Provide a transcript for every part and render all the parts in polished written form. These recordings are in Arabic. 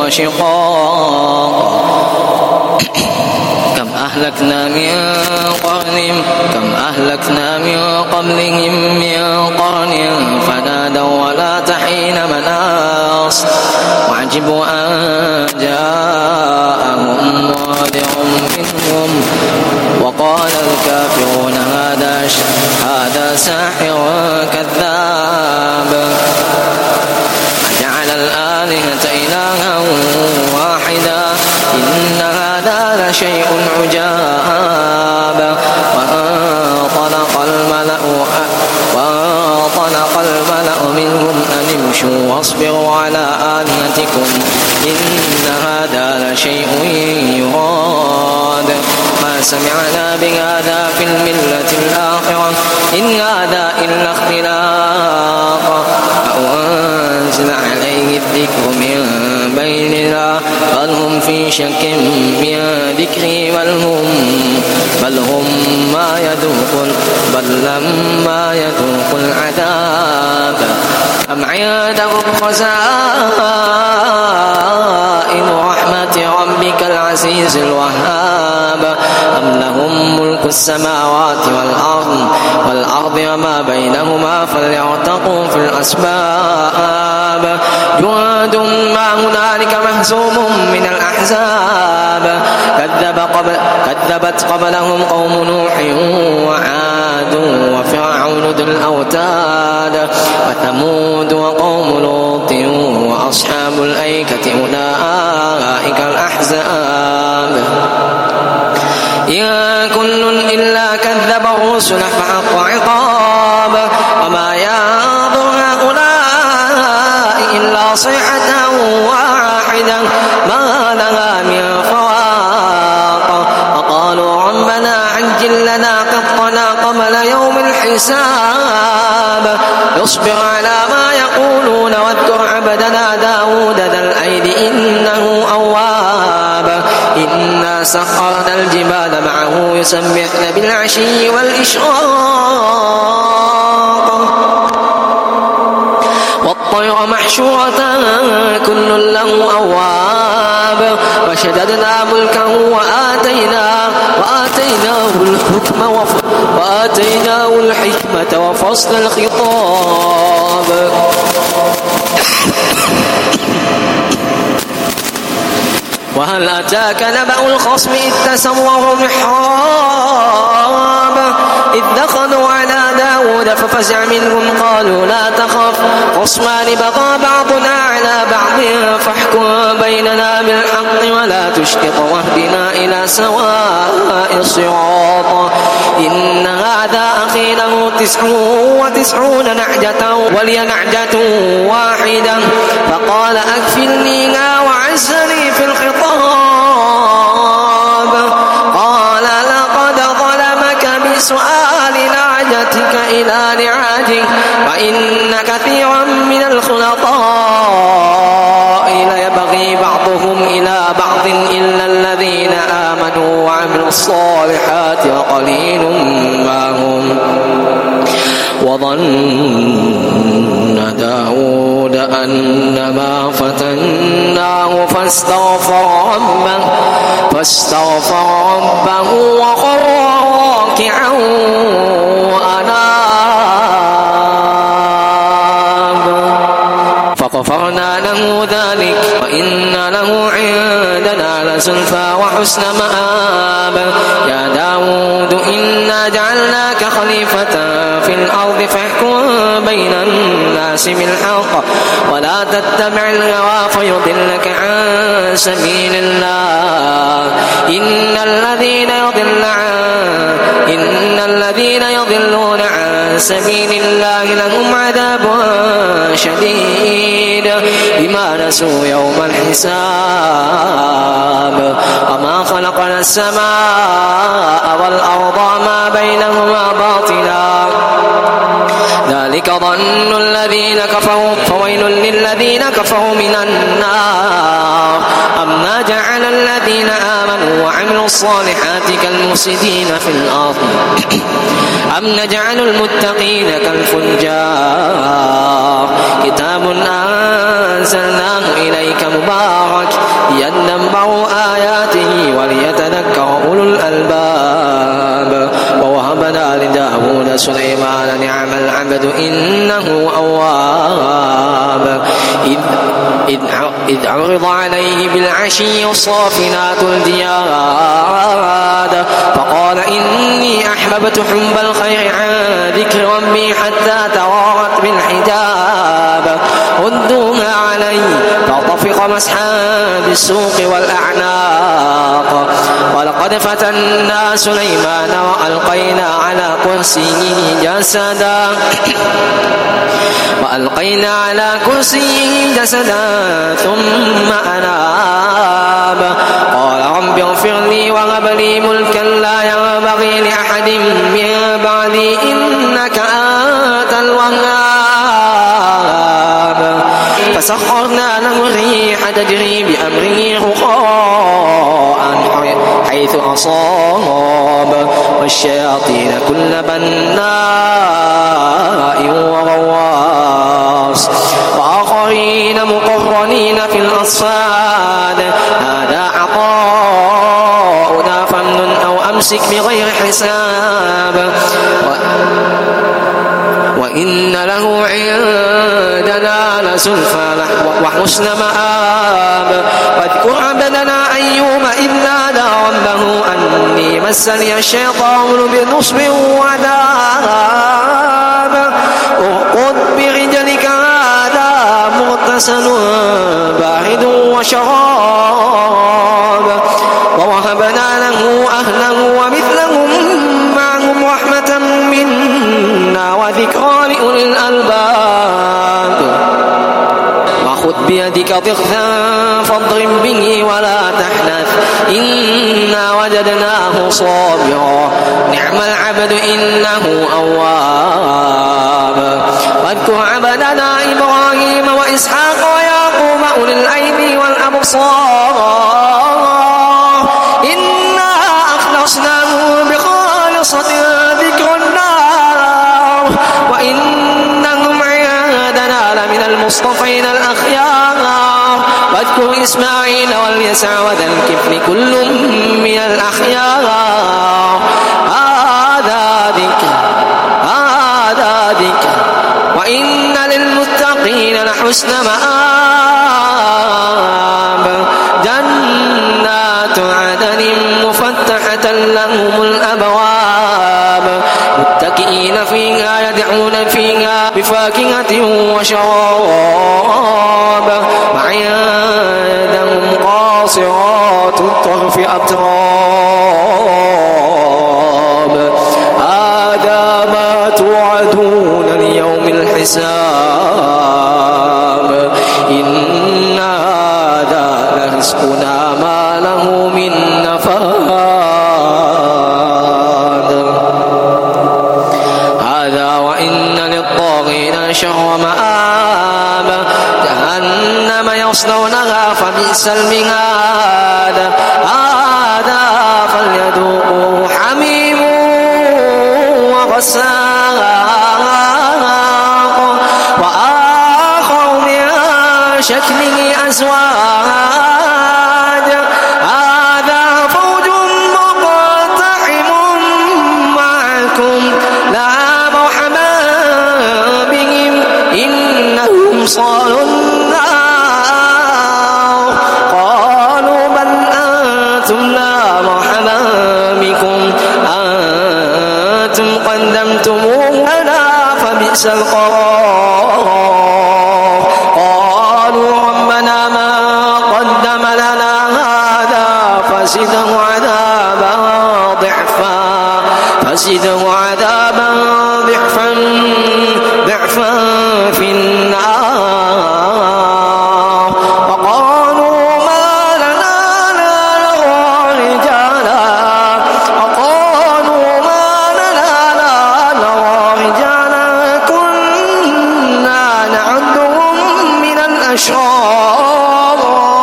وشقاق كم أهلكنا من قبلهم من قرن فنادوا ولا تحين مناص وعجبوا أن جاءهم منذر منهم وقال الكافرون هذا ساحر كذاب أجعل الآلهة إلها واحدا إن هذا لشيء عجاب وانطلق الملأ منهم أن امشوا واصبروا على آلهتكم إن هذا لشيء يراد ما سمعنا بهذا في الملة الآخرة إن هذا إلا اختلاق أنزل عليه الذكر من بيننا بل هم في شك من ذكري بل لما يذوقوا العذاب أم عندهم خزائن رحمة ربك العزيز الوهاب أم لهم ملك السماوات والأرض وما بينهما فليرتقوا في الأسباب جند ما هنالك مهزوم من الأحزاب كذبت قبلهم قوم نوح وعاد وفرعون ذو الأوتاد وثمود وقوم لوط وأصحاب الأيكة أولئك الأحزاب إن كل إلا كذب الرسل فحق عقاب وما ينظر هؤلاء إلا صيحة واحدة ما لها من فواق وقالوا ربنا عجل لنا قطنا قبل يوم الحساب اصبر على ما يقولون واذكر عبدنا داود ذا الأيد إنه أواب إنا سخرنا الجبال معه يسبحن بالعشي والإشراق والطير محشورة كل له أواب وشددنا ملكه وآتيناه الحكمة وفصل الخطاب وهل أتاك نبأ الخصم إذ تسوروا محراب إذ دخلوا على داود ففزع منهم قالوا لا تخف خصمان بغى بعضنا على بعض فاحكم بيننا بالحق ولا تشطط واهدنا إلى سواء الصراط إن هذا أخي له 99 نعجة ولي نعجة واحدة فقال أكفلنيها وعزني في الخطاب قال لقد ظلمك بسؤال نعجتك إلى نعاجه وإن كثيرا من الخلطاء ليبغي بعضهم إلى بعض إلا الذين آمنوا وعملوا الصالحات وقليل ما هم وظن داود أنما فتناه فاستغفر ربه وخر راكعا وأناب فغفرنا له ذلك وإن له عندنا لزلفى وحسن مآب يا داود إنا جعلناك خليفة في الأرض فاحكم بين الناس بالحق ولا تتبع الهوى فيضلك عن سبيل الله إن الذين يضلون عن سبيل الله لهم عذاب شديد بما نسوا يوم الحساب وما خلقنا السماء والأرض ما بينهما باطلا ذلك ظن الذين كفروا فويل للذين كفروا من النار أم نجعل الذين آمنوا وعملوا الصالحات كالمفسدين في الأرض أم نجعل المتقين كالفجار كتاب أنزلناه إليك مبارك ليدبروا آياته وليتذكر أولو الألباب. ووهبنا لداود سليمان نعم العبد إنه أواب إذ عرض عليه بالعشي الصافنات الجياد فقال إني أحببت حب الخير عن ذكر ربي حتى توارت بالحجاب ردوها علي فطفق مسحا بالسوق والأعناق. ولقد فتنا سليمان وألقينا على كرسيه جسدا ثم أناب قال رب اغفر لي وهب لي ملكا لا ينبغي لأحد من بعدي إنك أنت الوهاب. فسخرنا له الريح تجري بأمره رخاء حيث أصاب والشياطين كل بناء وغواص وآخرين مقرنين في الأصفاد هذا عطاؤنا فامنن أو أمسك بغير حساب وإن له عندنا لزلفى وحسن مآب. واذكر عبدنا أيوب إذ نادى ربه أني مسني الشيطان بنصب وعذاب ارقد برجلك هذا مغتسل بارد وشراب. ووهبنا له أهله ومثلهم معهم رحمة منا وذكرى لأولي الألباب. وخذ بيدك ضغثا فاضرب به ولا تحنث إنا وجدناه صابرا نعم العبد إنه أواب. واذكر عبدنا إبراهيم وإسحاق ويعقوب أولي الأيدي والأبصار إنا أخلصناهم بخالصة ذكر النار وإنهم عندنا لمن المصطفين الأخيار. واذكر إسماعيل واليسع وذا الكفل كل من الأخيار هذا ذكر وإن للمتقين لحسن مآب. جنات عدن مفتحة لهم الأبواب متكئين فيها يدعون فيها بفاكهة وشراب وعندهم قاصرات الطرف أتراب هذا ما توعدون ليوم الحساب إن هذا لرزقنا ما له من نفاد. هذا وإن للطاغين شر مآب جهنم يصلونها فبئس المهاد. هذا فليذوقوه حميم وغساق وآخر من شكله أزواج هذا فوج مقتحم معكم لا مرحبا بهم إنهم صالوا النار. قالوا بل أنتم لا مرحبا بكم أنتم قدمتموه لنا فبئس القرار. قالوا ربنا ما قدم لنا هذا فزده عذابا ضعفا في النار. وقالوا ما لنا لا نرى رجالا كنا نعدهم من الأشرار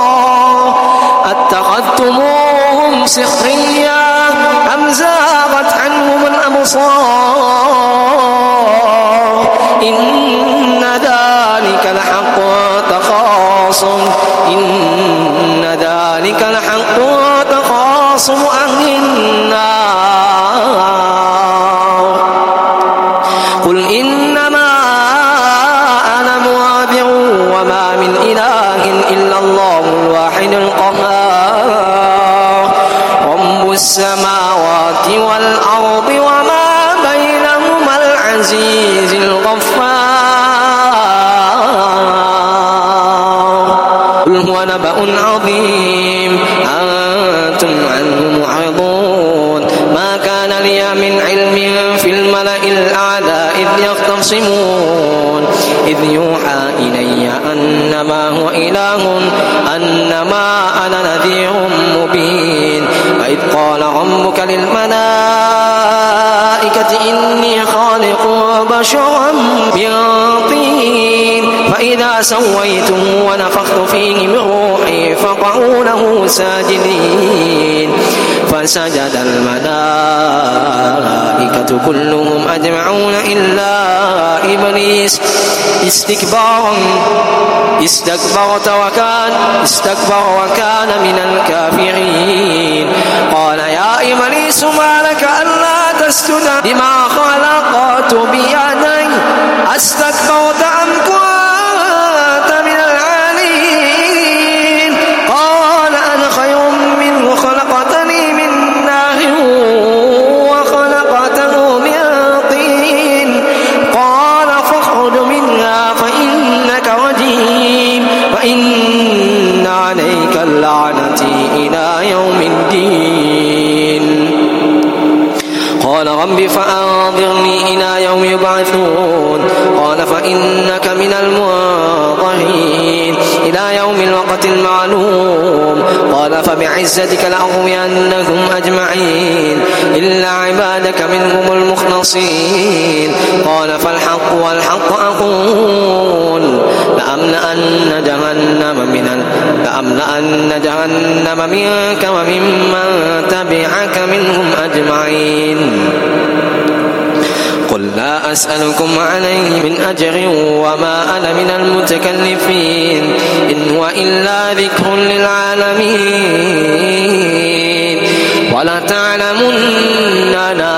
اتخذتموهم سخريا أم زاغت عنهم الأبصار إن ذلك لحق تخاصم إن ذلك السماوات والأرض وما بينهما العزيز الغفار قل هو نبأ عظيم أنتم عنه معرضون ما كان لي من علم في الملأ الأعلى إذ يختصمون إذ يوحى إلي أنما هو إله أنما أنا نذير مبين وإذ قال ربك للملائكة إني خالق بشرا من طين فإذا سويته ونفخت فيه من روحي فقعوا له ساجدين فسجد الملائكة كلهم أجمعون إلا إبليس استكبر وكان من الكافرين قال يا إبليس ما لك ألا تسجد لما خلقت بيدي استكبرت أم كنت من العالين قال أنا خير منه خلقتني من نار وخلقته من طين قال فاخرج منها فإنك رجيم وإن عليك اللعنة إلى يوم الدين قال رب فأنظرني إلى يوم يبعثون قال فإنك من المنظرين إلى يوم الوقت المعلوم قال فبعزتك لأغوينهم أجمعين إلا عبادك منهم المخلصين قال فالحق والحق أقول لأملأن جهنم منك وممن تبعك منهم أجمعين قل لا أسألكم عليه من أجر وما أنا من المتكلفين إن هو إلا ذكر للعالمين ولتعلمن